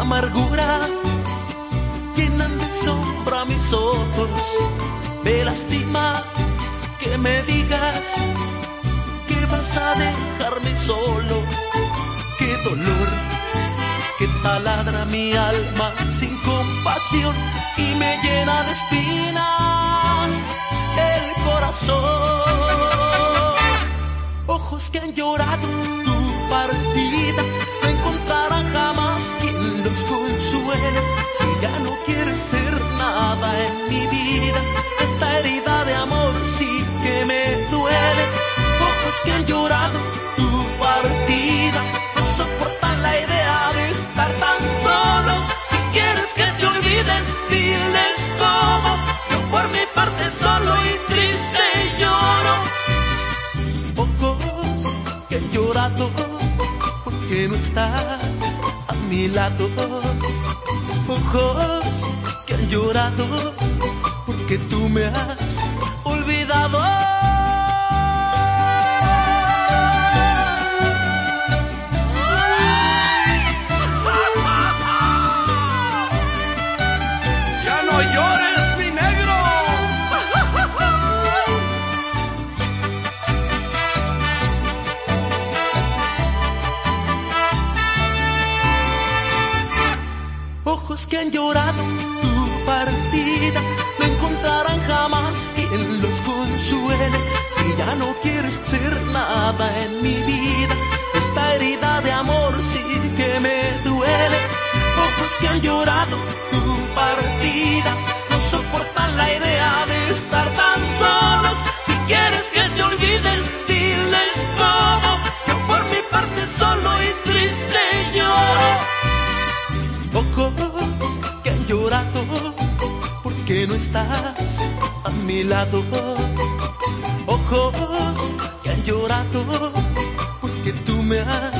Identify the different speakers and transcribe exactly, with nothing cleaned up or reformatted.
Speaker 1: amargura llenan de sombra mis ojos. Me lastima que me digas que vas a dejarme solo. Qué dolor que taladra mi alma sin compasión y me llena de espinas el corazón. Ojos que han llorado tu partida no encontrarán jamás quien los consuele. Si ya no quieres ser nada en mi vida, esta herida de amor sí que me duele. Ojos que han llorado tu partida no soportan la idea de estar tan solos. Si quieres que te olviden, diles cómo. Yo por mi parte solo y triste lloro. Ojos que han llorado porque no estás a mi lado. Ojos que han llorado porque tú me has olvidado.
Speaker 2: ¡Ya no llores, mi negro!
Speaker 1: Ojos que han llorado tu partida no encontrarán jamás quien los consuele. Si ya no quieres ser nada en mi vida, esta herida de amor sí que me duele. Ojos que han llorado tu partida no soportan la idea de estar tan solos. Si quieres que te olviden, diles cómo. Yo por mi parte solo y triste lloro. Ojos que han llorado porque no estás a mi lado. Ojos que han llorado porque tú me has